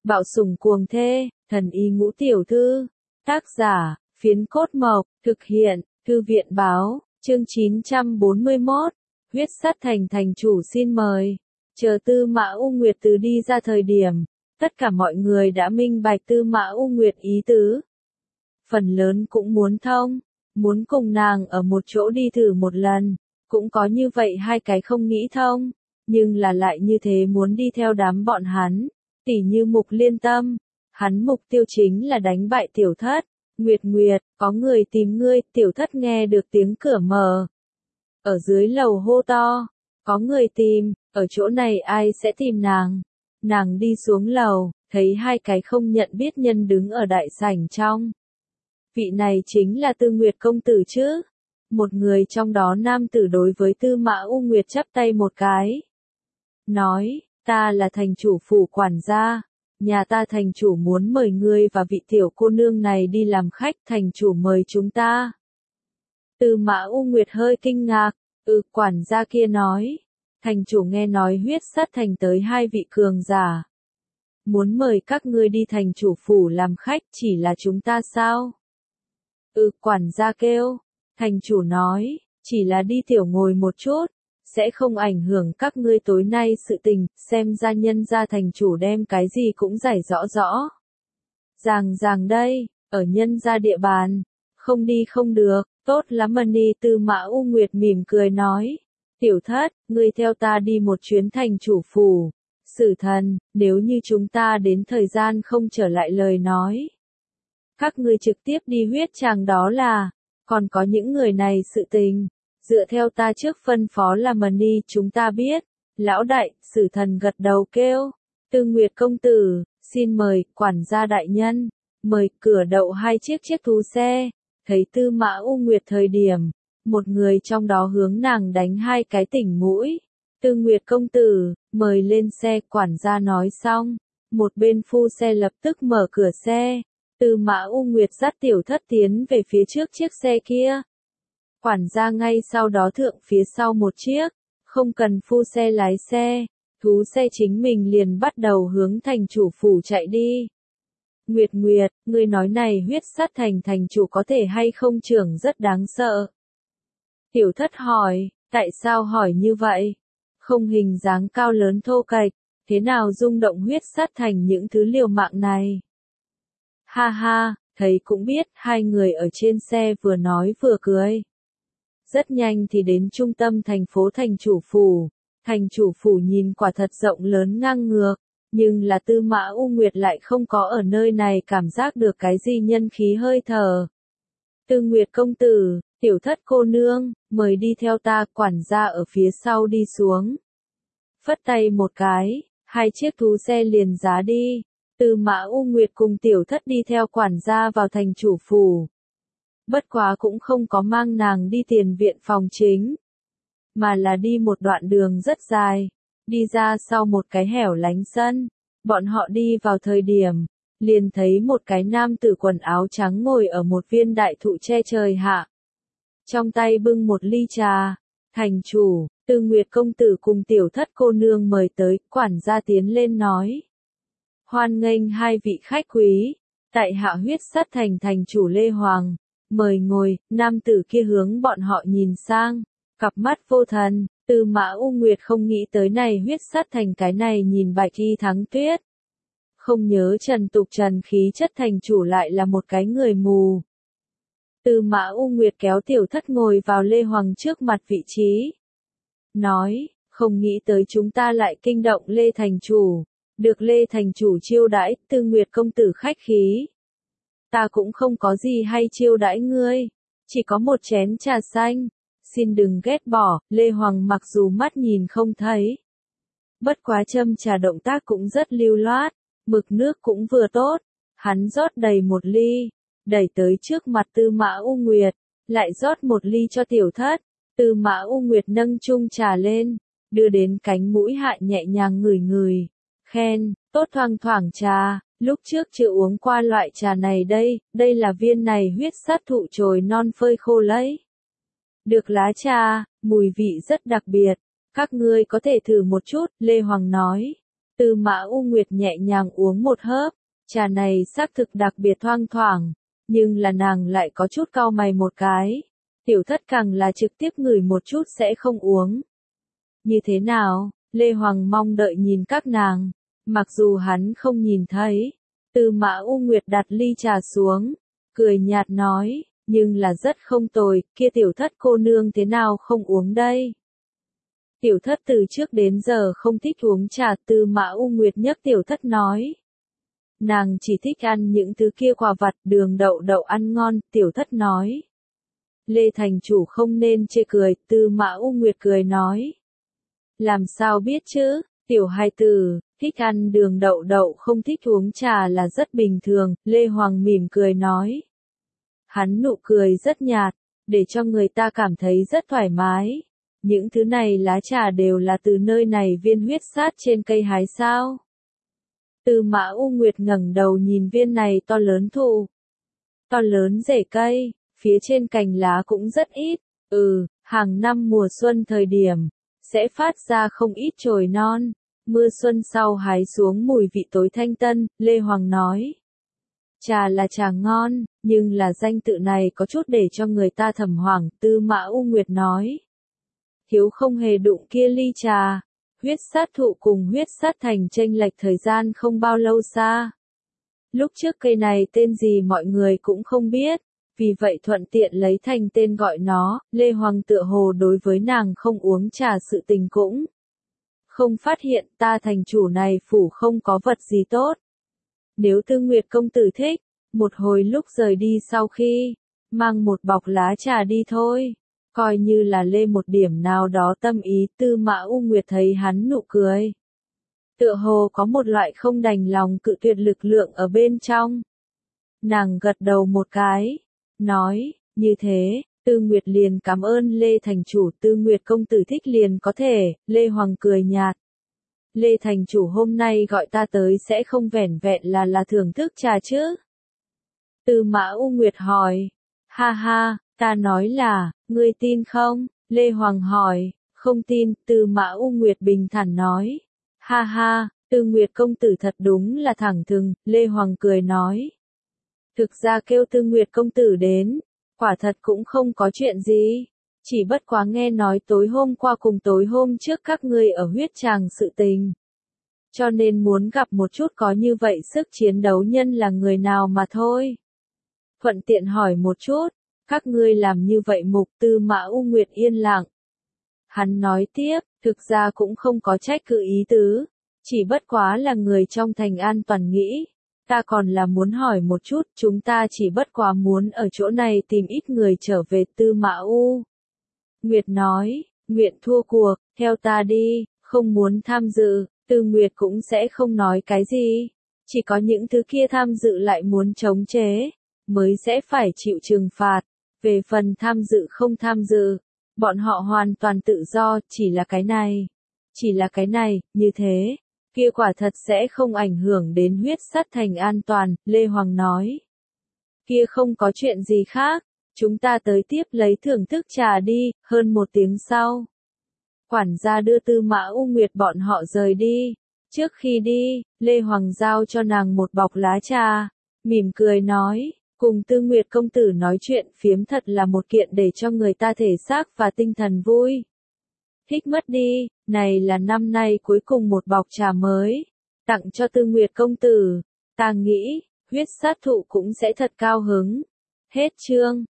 Bạo sủng cuồng thê, thần y ngũ tiểu thư. Tác giả, Phiến Cốt Mộc, thực hiện, Thư viện báo, chương 941, huyết sát thành thành chủ xin mời. Chờ Tư Mã U Nguyệt từ đi ra thời điểm, tất cả mọi người đã minh bạch Tư Mã U Nguyệt ý tứ. Phần lớn cũng muốn thông, muốn cùng nàng ở một chỗ đi thử một lần, cũng có như vậy hai cái không nghĩ thông, nhưng là lại như thế muốn đi theo đám bọn hắn, tỉ như Mục Liên Tâm, hắn mục tiêu chính là đánh bại Tiểu Thất. Nguyệt Nguyệt, có người tìm ngươi, Tiểu Thất nghe được tiếng cửa mở. Ở dưới lầu hô to, có người tìm, ở chỗ này ai sẽ tìm nàng. Nàng đi xuống lầu, thấy hai cái không nhận biết nhân đứng ở đại sảnh trong. Vị này chính là Tư Nguyệt công tử chứ. Một người trong đó nam tử đối với Tư Mã U Nguyệt chắp tay một cái. Nói, ta là thành chủ phủ quản gia. Nhà ta thành chủ muốn mời ngươi và vị tiểu cô nương này đi làm khách, thành chủ mời chúng ta. Tư Mã U Nguyệt hơi kinh ngạc, quản gia kia nói. Thành chủ nghe nói huyết sát thành tới hai vị cường giả. Muốn mời các ngươi đi thành chủ phủ làm khách, chỉ là chúng ta sao? Quản gia kêu. Thành chủ nói, chỉ là đi tiểu ngồi một chút, sẽ không ảnh hưởng các ngươi tối nay sự tình, xem ra nhân gia thành chủ đem cái gì cũng giải rõ rõ. Ràng đây, ở nhân gia địa bàn, không đi không được, tốt lắm Mani. Tư Mã U Nguyệt mỉm cười nói, Tiểu Thất, ngươi theo ta đi một chuyến thành chủ phủ. Sử thần, nếu như chúng ta đến thời gian không trở lại lời nói, các ngươi trực tiếp đi huyết tràng đó là, còn có những người này sự tình. Dựa theo ta trước phân phó là Mani chúng ta biết. Lão đại, Sử thần gật đầu kêu. Tư Nguyệt công tử, xin mời, quản gia đại nhân. Mời, cửa đậu hai chiếc thú xe. Thấy Tư Mã U Nguyệt thời điểm, một người trong đó hướng nàng đánh hai cái tỉnh mũi. Tư Nguyệt công tử, mời lên xe, quản gia nói xong. Một bên phu xe lập tức mở cửa xe. Tư Mã U Nguyệt dắt Tiểu Thất tiến về phía trước chiếc xe kia. Quản gia ngay sau đó thượng phía sau một chiếc, không cần phu xe lái xe, thú xe chính mình liền bắt đầu hướng thành chủ phủ chạy đi. Nguyệt Nguyệt, ngươi nói này huyết sát thành thành chủ có thể hay không trưởng rất đáng sợ. Tiểu Thất hỏi, tại sao hỏi như vậy? Không hình dáng cao lớn thô kệch, thế nào rung động huyết sát thành những thứ liều mạng này? Ha ha, thấy cũng biết, hai người ở trên xe vừa nói vừa cười. Rất nhanh thì đến trung tâm thành phố thành chủ phủ. Thành chủ phủ nhìn quả thật rộng lớn ngang ngược, nhưng là Tư Mã U Nguyệt lại không có ở nơi này cảm giác được cái gì nhân khí hơi thở. Tư Nguyệt công tử, Tiểu Thất cô nương, mời đi theo ta, quản gia ở phía sau đi xuống. Phất tay một cái, hai chiếc thú xe liền giá đi. Tư Mã U Nguyệt cùng Tiểu Thất đi theo quản gia vào thành chủ phủ. Bất quá cũng không có mang nàng đi tiền viện phòng chính, mà là đi một đoạn đường rất dài, đi ra sau một cái hẻo lánh sân. Bọn họ đi vào thời điểm, liền thấy một cái nam tử quần áo trắng ngồi ở một viên đại thụ che trời hạ. Trong tay bưng một ly trà. Thành chủ, Tư Nguyệt công tử cùng Tiểu Thất cô nương mời tới, quản gia tiến lên nói. Hoan nghênh hai vị khách quý, tại hạ huyết sát thành thành chủ Lê Hoàng. Mời ngồi, nam tử kia hướng bọn họ nhìn sang, cặp mắt vô thần. Tư Mã U Nguyệt không nghĩ tới này huyết sát thành cái này nhìn bạch y thắng tuyết. Không nhớ Trần Tục Trần khí chất thành chủ lại là một cái người mù. Tư Mã U Nguyệt kéo Tiểu Thất ngồi vào Lê Hoàng trước mặt vị trí. Nói, không nghĩ tới chúng ta lại kinh động Lê thành chủ. Được Lê thành chủ chiêu đãi, Tư Nguyệt công tử khách khí. Ta cũng không có gì hay chiêu đãi ngươi, chỉ có một chén trà xanh, xin đừng ghét bỏ. Lê Hoàng mặc dù mắt nhìn không thấy, bất quá châm trà động tác cũng rất lưu loát, mực nước cũng vừa tốt, hắn rót đầy một ly, đẩy tới trước mặt Tư Mã U Nguyệt, lại rót một ly cho Tiểu Thất. Tư Mã U Nguyệt nâng chung trà lên, đưa đến cánh mũi hạ nhẹ nhàng ngửi, khen, tốt thoang thoảng trà. Lúc trước chưa uống qua loại trà này đây là viên này huyết sát thụ chồi non phơi khô lấy. Được lá trà, mùi vị rất đặc biệt, các ngươi có thể thử một chút, Lê Hoàng nói. Tư Mã U Nguyệt nhẹ nhàng uống một hớp, trà này xác thực đặc biệt thoang thoảng, nhưng là nàng lại có chút cau mày một cái. Tiểu Thất càng là trực tiếp ngửi một chút sẽ không uống. Như thế nào? Lê Hoàng mong đợi nhìn các nàng, mặc dù hắn không nhìn thấy. Tư Mã U Nguyệt đặt ly trà xuống, cười nhạt nói, nhưng là rất không tồi, kia Tiểu Thất cô nương thế nào không uống đây? Tiểu Thất từ trước đến giờ không thích uống trà, Tư Mã U Nguyệt nhấp Tiểu Thất nói. Nàng chỉ thích ăn những thứ kia quà vặt, đường đậu đậu ăn ngon, Tiểu Thất nói. Lê thành chủ không nên chê cười, Tư Mã U Nguyệt cười nói. Làm sao biết chứ, tiểu hài tử, thích ăn đường đậu đậu không thích uống trà là rất bình thường, Lê Hoàng mỉm cười nói. Hắn nụ cười rất nhạt, để cho người ta cảm thấy rất thoải mái. Những thứ này lá trà đều là từ nơi này viên huyết sát trên cây hái sao? Tư Mã U Nguyệt ngẩng đầu nhìn viên này to lớn thụ. To lớn rễ cây, phía trên cành lá cũng rất ít. Hàng năm mùa xuân thời điểm, sẽ phát ra không ít chồi non. Mưa xuân sau hái xuống mùi vị tối thanh tân, Lê Hoàng nói. Trà là trà ngon, nhưng là danh tự này có chút để cho người ta thầm hoảng, Tư Mã U Nguyệt nói. Thiếu không hề đụng kia ly trà. Huyết sát thụ cùng huyết sát thành chênh lệch thời gian không bao lâu xa. Lúc trước cây này tên gì mọi người cũng không biết, vì vậy thuận tiện lấy thành tên gọi nó, Lê Hoàng tựa hồ đối với nàng không uống trà sự tình cũng. Không phát hiện ta thành chủ này phủ không có vật gì tốt. Nếu Tư Nguyệt công tử thích, một hồi lúc rời đi sau khi, mang một bọc lá trà đi thôi. Coi như là lê một điểm nào đó tâm ý, Tư Mã U Nguyệt thấy hắn nụ cười. Tựa hồ có một loại không đành lòng cự tuyệt lực lượng ở bên trong. Nàng gật đầu một cái, nói, như thế, Tư Nguyệt liền cảm ơn Lê thành chủ, Tư Nguyệt công tử thích liền có thể, Lê Hoàng cười nhạt. Lê thành chủ hôm nay gọi ta tới sẽ không vẻn vẹn là thưởng thức trà chứ? Tư Mã U Nguyệt hỏi, ha ha. Ta nói là, ngươi tin không? Lê Hoàng hỏi, không tin, Tư Mã U Nguyệt bình thản nói. Ha ha, Tư Nguyệt công tử thật đúng là thẳng thừng, Lê Hoàng cười nói. Thực ra kêu Tư Nguyệt công tử đến, quả thật cũng không có chuyện gì. Chỉ bất quá nghe nói tối hôm qua cùng tối hôm trước các ngươi ở huyết tràng sự tình. Cho nên muốn gặp một chút có như vậy sức chiến đấu nhân là người nào mà thôi. Thuận tiện hỏi một chút. Các ngươi làm như vậy mục, Tư Mã U Nguyệt yên lặng. Hắn nói tiếp, thực ra cũng không có trách cứ ý tứ, chỉ bất quá là người trong thành an toàn nghĩ. Ta còn là muốn hỏi một chút, chúng ta chỉ bất quá muốn ở chỗ này tìm ít người trở về, Tư Mã U Nguyệt nói, nguyện thua cuộc, theo ta đi, không muốn tham dự, Tư Nguyệt cũng sẽ không nói cái gì. Chỉ có những thứ kia tham dự lại muốn chống chế, mới sẽ phải chịu trừng phạt. Về phần tham dự không tham dự, bọn họ hoàn toàn tự do, chỉ là cái này, như thế, kia quả thật sẽ không ảnh hưởng đến huyết sát thành an toàn, Lê Hoàng nói. Kia không có chuyện gì khác, chúng ta tới tiếp lấy thưởng thức trà đi, hơn một tiếng sau. Quản gia đưa Tư Mã U Nguyệt bọn họ rời đi, trước khi đi, Lê Hoàng giao cho nàng một bọc lá trà, mỉm cười nói. Cùng Tư Nguyệt công tử nói chuyện phiếm thật là một kiện để cho người ta thể xác và tinh thần vui. Thích mất đi, này là năm nay cuối cùng một bọc trà mới, tặng cho Tư Nguyệt công tử, ta nghĩ, huyết sát thụ cũng sẽ thật cao hứng. Hết chương.